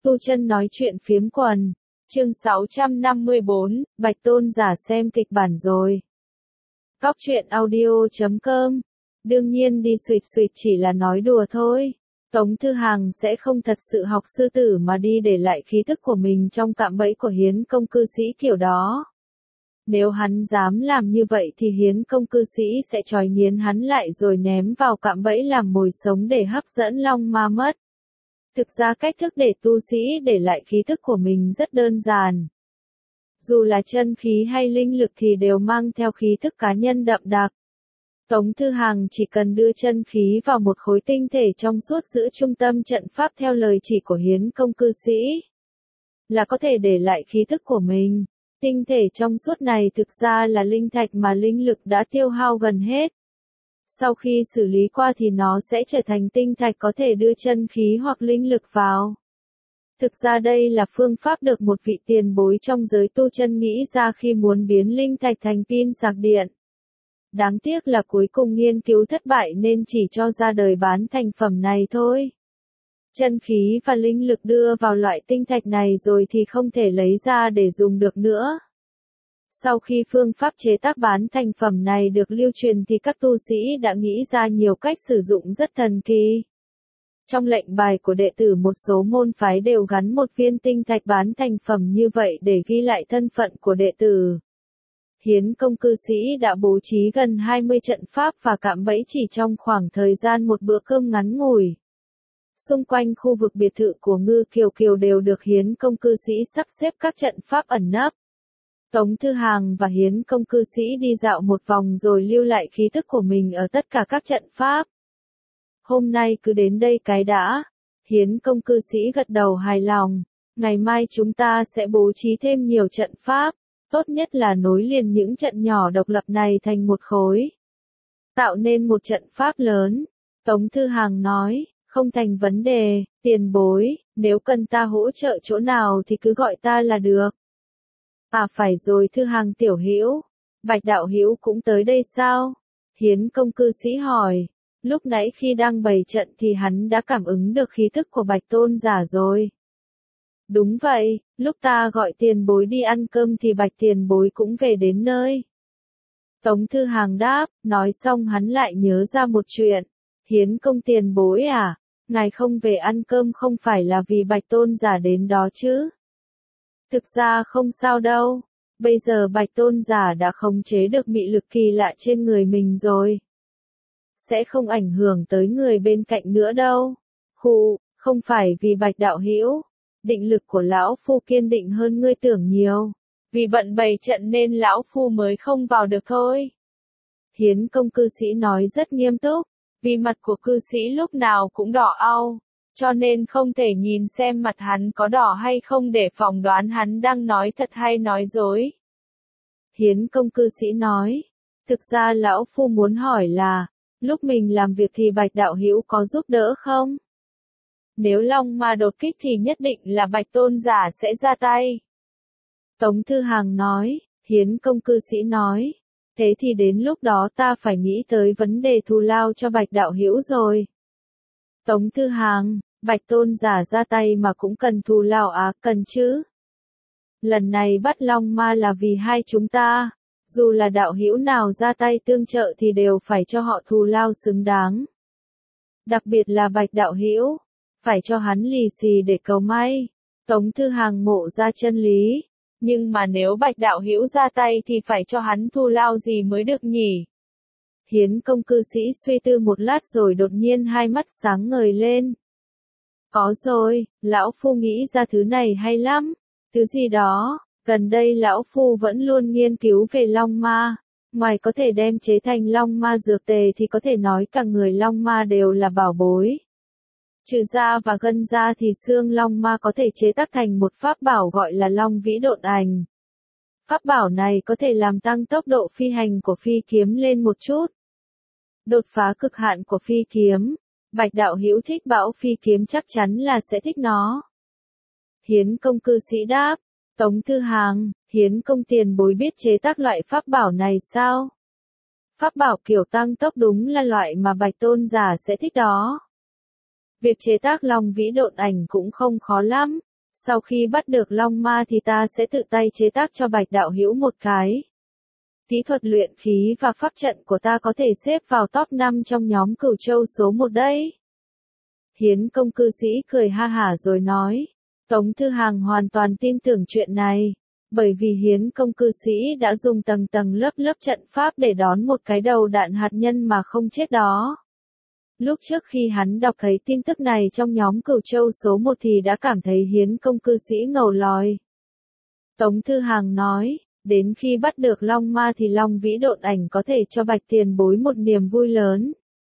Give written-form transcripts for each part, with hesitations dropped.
Tu Chân nói chuyện phiếm quần. Chương 654, Bạch Tôn giả xem kịch bản rồi. Góc truyện audio.com. Đương nhiên đi suỵt chỉ là nói đùa thôi. Tống Thư Hàng sẽ không thật sự học sư tử mà đi để lại khí thức của mình trong cạm bẫy của Hiến công cư sĩ kiểu đó. Nếu hắn dám làm như vậy thì Hiến công cư sĩ sẽ trói nghiến hắn lại rồi ném vào cạm bẫy làm mồi sống để hấp dẫn Long Ma mất. Thực ra cách thức để tu sĩ để lại khí thức của mình rất đơn giản. Dù là chân khí hay linh lực thì đều mang theo khí thức cá nhân đậm đặc. Tống Thư Hàng chỉ cần đưa chân khí vào một khối tinh thể trong suốt giữa trung tâm trận pháp theo lời chỉ của Hiến công cư sĩ, là có thể để lại khí thức của mình. Tinh thể trong suốt này thực ra là linh thạch mà linh lực đã tiêu hao gần hết. Sau khi xử lý qua thì nó sẽ trở thành tinh thạch có thể đưa chân khí hoặc linh lực vào. Thực ra đây là phương pháp được một vị tiền bối trong giới tu chân nghĩ ra khi muốn biến linh thạch thành pin sạc điện. Đáng tiếc là cuối cùng nghiên cứu thất bại nên chỉ cho ra đời bán thành phẩm này thôi. Chân khí và linh lực đưa vào loại tinh thạch này rồi thì không thể lấy ra để dùng được nữa. Sau khi phương pháp chế tác bán thành phẩm này được lưu truyền thì các tu sĩ đã nghĩ ra nhiều cách sử dụng rất thần kỳ. Trong lệnh bài của đệ tử một số môn phái đều gắn một viên tinh thạch bán thành phẩm như vậy để ghi lại thân phận của đệ tử. Hiến công cư sĩ đã bố trí gần 20 trận pháp và cạm bẫy chỉ trong khoảng thời gian một bữa cơm ngắn ngủi. Xung quanh khu vực biệt thự của Ngư Kiều Kiều đều được Hiến công cư sĩ sắp xếp các trận pháp ẩn nấp. Tống Thư Hàng và Hiến công cư sĩ đi dạo một vòng rồi lưu lại khí thức của mình ở tất cả các trận pháp. Hôm nay cứ đến đây cái đã. Hiến công cư sĩ gật đầu hài lòng. Ngày mai chúng ta sẽ bố trí thêm nhiều trận pháp. Tốt nhất là nối liền những trận nhỏ độc lập này thành một khối. Tạo nên một trận pháp lớn. Tống Thư Hàng nói, không thành vấn đề, tiền bối, nếu cần ta hỗ trợ chỗ nào thì cứ gọi ta là được. À phải rồi Thư Hàng tiểu hữu, Bạch đạo hữu cũng tới đây sao? Hiến công cư sĩ hỏi, lúc nãy khi đang bày trận thì hắn đã cảm ứng được khí thức của Bạch Tôn giả rồi. Đúng vậy, lúc ta gọi tiền bối đi ăn cơm thì Bạch tiền bối cũng về đến nơi. Tống Thư Hàng đáp, nói xong hắn lại nhớ ra một chuyện. Hiến công tiền bối à, ngài không về ăn cơm không phải là vì Bạch Tôn giả đến đó chứ? Thực ra không sao đâu, bây giờ Bạch Tôn giả đã khống chế được mị lực kỳ lạ trên người mình rồi. Sẽ không ảnh hưởng tới người bên cạnh nữa đâu. Khụ, không phải vì Bạch đạo hữu, định lực của lão phu kiên định hơn ngươi tưởng nhiều. Vì bận bày trận nên lão phu mới không vào được thôi. Hiến công cư sĩ nói rất nghiêm túc, vì mặt của cư sĩ lúc nào cũng đỏ au. Cho nên không thể nhìn xem mặt hắn có đỏ hay không để phỏng đoán hắn đang nói thật hay nói dối. Hiến công cư sĩ nói, thực ra lão phu muốn hỏi là, lúc mình làm việc thì Bạch đạo hữu có giúp đỡ không? Nếu Long Ma đột kích thì nhất định là Bạch Tôn giả sẽ ra tay. Tống Thư Hàng nói, Hiến công cư sĩ nói, thế thì đến lúc đó ta phải nghĩ tới vấn đề thù lao cho Bạch đạo hữu rồi. Tống Thư Hàng, Bạch Tôn giả ra tay mà cũng cần thù lao à, cần chứ. Lần này bắt Long Ma là vì hai chúng ta, dù là đạo hữu nào ra tay tương trợ thì đều phải cho họ thù lao xứng đáng. Đặc biệt là Bạch đạo hữu, phải cho hắn lì xì để cầu may. Tống Thư Hàng ngộ ra chân lý, nhưng mà nếu Bạch đạo hữu ra tay thì phải cho hắn thù lao gì mới được nhỉ? Hiến công cư sĩ suy tư một lát rồi đột nhiên hai mắt sáng ngời lên. Có rồi, lão phu nghĩ ra thứ này hay lắm. Thứ gì đó, gần đây lão phu vẫn luôn nghiên cứu về Long Ma. Ngoài có thể đem chế thành Long Ma dược tề thì có thể nói cả người Long Ma đều là bảo bối. Trừ da và gân da thì xương Long Ma có thể chế tác thành một pháp bảo gọi là Long Vĩ Độn Ảnh. Pháp bảo này có thể làm tăng tốc độ phi hành của phi kiếm lên một chút. Đột phá cực hạn của phi kiếm. Bạch đạo hữu thích bảo phi kiếm chắc chắn là sẽ thích nó. Hiến công cư sĩ đáp, Tống Thư Hàng, Hiến công tiền bối biết chế tác loại pháp bảo này sao? Pháp bảo kiểu tăng tốc đúng là loại mà Bạch Tôn giả sẽ thích đó. Việc chế tác Long Vĩ Độn Ảnh cũng không khó lắm, Sau khi bắt được Long Ma thì ta sẽ tự tay chế tác cho Bạch đạo hữu một cái. Kỹ thuật luyện khí và pháp trận của ta có thể xếp vào top 5 trong nhóm Cửu Châu số 1 đấy. Hiến công cư sĩ cười ha hả rồi nói. Tống Thư Hàng hoàn toàn tin tưởng chuyện này. Bởi vì Hiến công cư sĩ đã dùng tầng tầng lớp lớp trận pháp để đón một cái đầu đạn hạt nhân mà không chết đó. Lúc trước khi hắn đọc thấy tin tức này trong nhóm Cửu Châu số 1 thì đã cảm thấy Hiến công cư sĩ ngầu lòi. Tống Thư Hàng nói, đến khi bắt được Long Ma thì Long Vĩ độn ảnh có thể cho Bạch tiền bối một niềm vui lớn.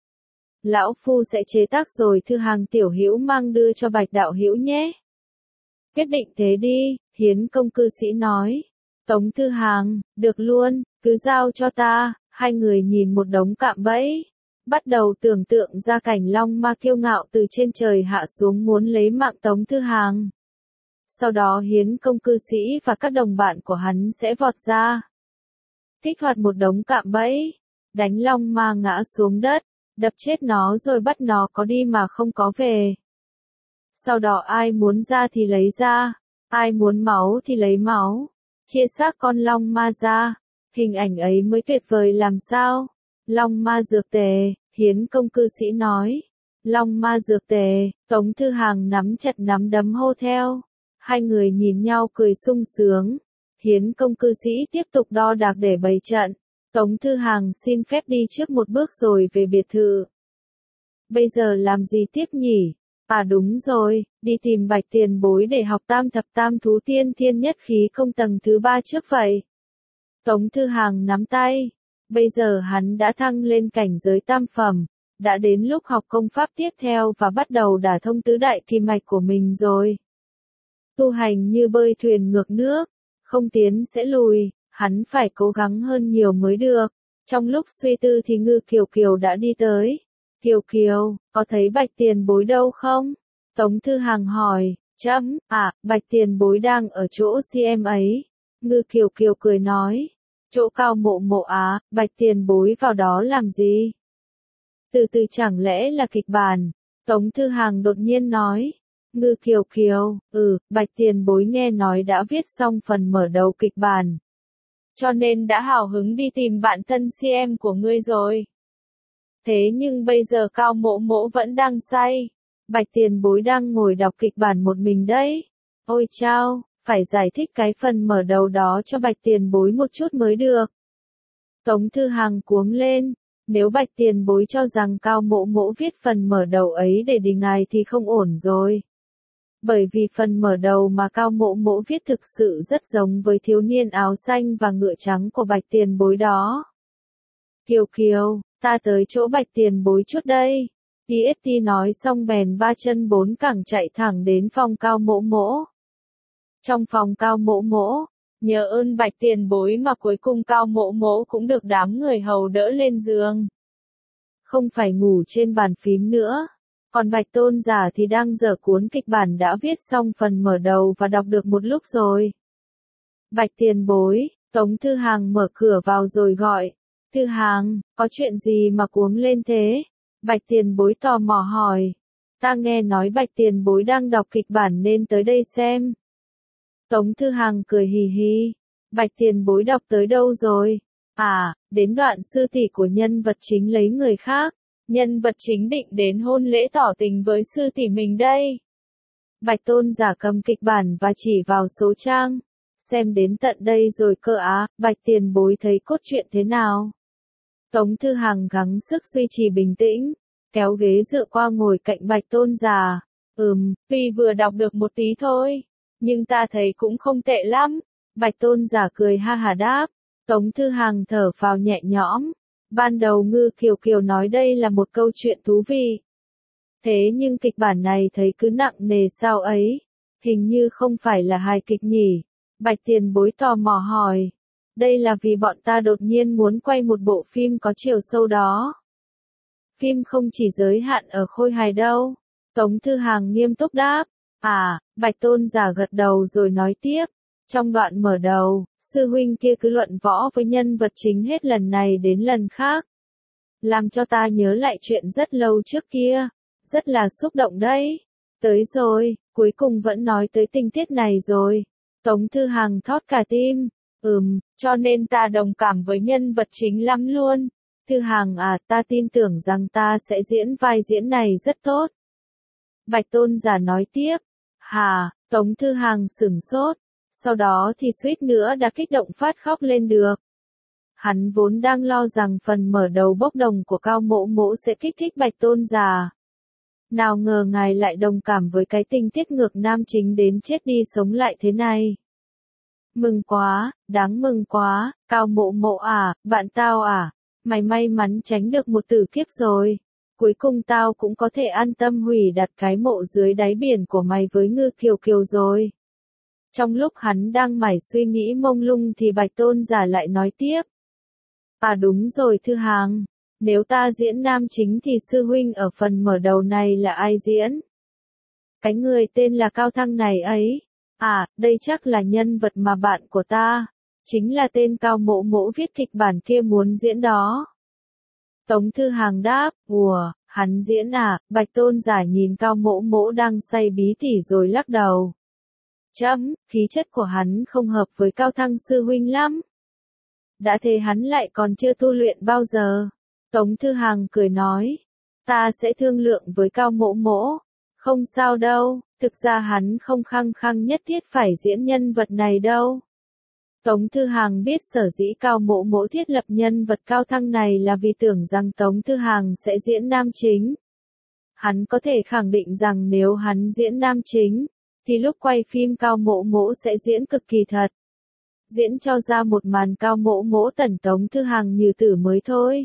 Lão Phu sẽ chế tác rồi Thư Hàng tiểu hữu mang đưa cho Bạch đạo hữu nhé. Quyết định thế đi, Hiến công cư sĩ nói. Tống Thư Hàng, được luôn, cứ giao cho ta. Hai người nhìn một đống cạm bẫy, bắt đầu tưởng tượng ra cảnh Long Ma kiêu ngạo từ trên trời hạ xuống muốn lấy mạng Tống Thư Hàng. Sau đó Hiến công cư sĩ và các đồng bạn của hắn sẽ vọt ra, kích hoạt một đống cạm bẫy, đánh Long Ma ngã xuống đất, đập chết nó rồi bắt nó có đi mà không có về. Sau đó ai muốn ra thì lấy ra, ai muốn máu thì lấy máu, chia xác con Long Ma ra, hình ảnh ấy mới tuyệt vời làm sao. Long Ma dược tề, Hiến công cư sĩ nói. Long Ma dược tề, Tống Thư Hàng nắm chặt nắm đấm hô theo. Hai người nhìn nhau cười sung sướng. Hiến công cư sĩ tiếp tục đo đạc để bày trận. Tống Thư Hàng xin phép đi trước một bước rồi về biệt thự. Bây giờ làm gì tiếp nhỉ? À đúng rồi, đi tìm Bạch tiền bối để học tam thập tam thú tiên thiên nhất khí công tầng thứ 3 trước vậy. Tống Thư Hàng nắm tay. Bây giờ hắn đã thăng lên cảnh giới tam phẩm, đã đến lúc học công pháp tiếp theo và bắt đầu đả thông tứ đại kim mạch của mình rồi. Tu hành như bơi thuyền ngược nước, không tiến sẽ lùi, hắn phải cố gắng hơn nhiều mới được. Trong lúc suy tư thì Ngư Kiều Kiều đã đi tới. Kiều Kiều, có thấy Bạch tiền bối đâu không? Tống Thư Hàng hỏi. Bạch tiền bối đang ở chỗ CM ấy. Ngư Kiều Kiều cười nói. Chỗ Cao Mộ Mộ á, Bạch tiền bối vào đó làm gì? Từ từ chẳng lẽ là kịch bản? Tống Thư Hàng đột nhiên nói. Ngư Kiều Kiều, Bạch tiền bối nghe nói đã viết xong phần mở đầu kịch bản. Cho nên đã hào hứng đi tìm bạn thân CM của ngươi rồi. Thế nhưng bây giờ Cao Mộ Mộ vẫn đang say. Bạch tiền bối đang ngồi đọc kịch bản một mình đấy. Ôi chao, phải giải thích cái phần mở đầu đó cho Bạch tiền bối một chút mới được. Tống Thư Hàng cuống lên. Nếu Bạch tiền bối cho rằng Cao Mộ Mộ viết phần mở đầu ấy để đình ngài thì không ổn rồi. Bởi vì phần mở đầu mà Cao Mộ Mộ viết thực sự rất giống với thiếu niên áo xanh và ngựa trắng của Bạch tiền bối đó. Kiều Kiều, ta tới chỗ Bạch tiền bối chút đây. TST nói xong bèn ba chân bốn cẳng chạy thẳng đến phòng Cao Mộ Mộ. Trong phòng Cao Mộ Mộ, nhờ ơn Bạch tiền bối mà cuối cùng Cao Mộ Mộ cũng được đám người hầu đỡ lên giường. Không phải ngủ trên bàn phím nữa. Còn Bạch Tôn giả thì đang dở cuốn kịch bản đã viết xong phần mở đầu và đọc được một lúc rồi. Bạch tiền bối, Tống Thư Hàng mở cửa vào rồi gọi. Thư Hàng, có chuyện gì mà cuống lên thế? Bạch tiền bối tò mò hỏi. Ta nghe nói Bạch tiền bối đang đọc kịch bản nên tới đây xem. Tống Thư Hàng cười hì hì. Bạch tiền bối đọc tới đâu rồi? Đến đoạn sư tỷ của nhân vật chính lấy người khác. Nhân vật chính định đến hôn lễ tỏ tình với sư tỷ mình đây. Bạch Tôn giả cầm kịch bản và chỉ vào số trang. Xem đến tận đây rồi cơ á, Bạch tiền bối thấy cốt truyện thế nào? Tống Thư Hàng gắng sức duy trì bình tĩnh, kéo ghế dựa qua ngồi cạnh Bạch Tôn giả. Tuy vừa đọc được một tí thôi, nhưng ta thấy cũng không tệ lắm. Bạch Tôn giả cười ha hà đáp. Tống Thư Hàng thở phào nhẹ nhõm. Ban đầu Ngư Kiều Kiều nói đây là một câu chuyện thú vị. Thế nhưng kịch bản này thấy cứ nặng nề sao ấy. Hình như không phải là hài kịch nhỉ. Bạch tiền bối tò mò hỏi. Đây là vì bọn ta đột nhiên muốn quay một bộ phim có chiều sâu đó. Phim không chỉ giới hạn ở khôi hài đâu. Tống Thư Hàng nghiêm túc đáp. Bạch Tôn giả gật đầu rồi nói tiếp. Trong đoạn mở đầu, sư huynh kia cứ luận võ với nhân vật chính hết lần này đến lần khác. Làm cho ta nhớ lại chuyện rất lâu trước kia. Rất là xúc động đấy. Tới rồi, cuối cùng vẫn nói tới tình tiết này rồi. Tống Thư Hằng thót cả tim. Cho nên ta đồng cảm với nhân vật chính lắm luôn. Thư Hằng à, ta tin tưởng rằng ta sẽ diễn vai diễn này rất tốt. Bạch Tôn giả nói tiếp. Hà, Tống Thư Hằng sửng sốt. Sau đó thì suýt nữa đã kích động phát khóc lên được. Hắn vốn đang lo rằng phần mở đầu bốc đồng của Cao Mỗ Mỗ sẽ kích thích Bạch Tôn giả. Nào ngờ ngài lại đồng cảm với cái tình tiết ngược nam chính đến chết đi sống lại thế này. Mừng quá, đáng mừng quá, Cao Mỗ Mỗ à, bạn tao à, mày may mắn tránh được một tử kiếp rồi. Cuối cùng tao cũng có thể an tâm hủy đặt cái mộ dưới đáy biển của mày với Ngư Kiều Kiều rồi. Trong lúc hắn đang mải suy nghĩ mông lung thì Bạch Tôn giả lại nói tiếp. À đúng rồi Thư Hằng, nếu ta diễn nam chính thì sư huynh ở phần mở đầu này là ai diễn? Cái người tên là Cao Thăng này ấy. À, đây chắc là nhân vật mà bạn của ta, chính là tên Cao Mỗ Mỗ viết kịch bản kia muốn diễn đó. Tống Thư Hằng đáp, ủa, hắn diễn à? Bạch Tôn giả nhìn Cao Mỗ Mỗ đang say bí tỉ rồi lắc đầu. Khí chất của hắn không hợp với Cao Thăng sư huynh lắm. Đã thế hắn lại còn chưa tu luyện bao giờ. Tống Thư Hằng cười nói, ta sẽ thương lượng với Cao Mỗ Mỗ. Không sao đâu, thực ra hắn không khăng khăng nhất thiết phải diễn nhân vật này đâu. Tống Thư Hằng biết sở dĩ Cao Mỗ Mỗ thiết lập nhân vật Cao Thăng này là vì tưởng rằng Tống Thư Hằng sẽ diễn nam chính. Hắn có thể khẳng định rằng nếu hắn diễn nam chính, thì lúc quay phim Cao Mỗ Mỗ sẽ diễn cực kỳ thật. Diễn cho ra một màn Cao Mỗ Mỗ tẩn Tống Thư Hằng như tử mới thôi.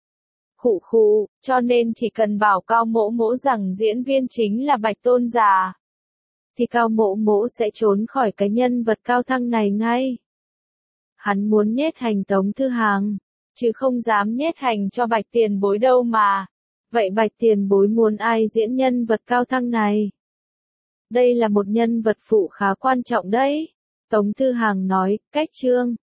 Khụ, cho nên chỉ cần bảo Cao Mỗ Mỗ rằng diễn viên chính là Bạch Tôn giả, thì Cao Mỗ Mỗ sẽ trốn khỏi cái nhân vật Cao Thăng này ngay. Hắn muốn nhét hành Tống Thư Hằng, chứ không dám nhét hành cho Bạch Tiền Bối đâu mà. Vậy Bạch Tiền Bối muốn ai diễn nhân vật Cao Thăng này? Đây là một nhân vật phụ khá quan trọng đấy. Tống Thư Hằng nói, cách chương.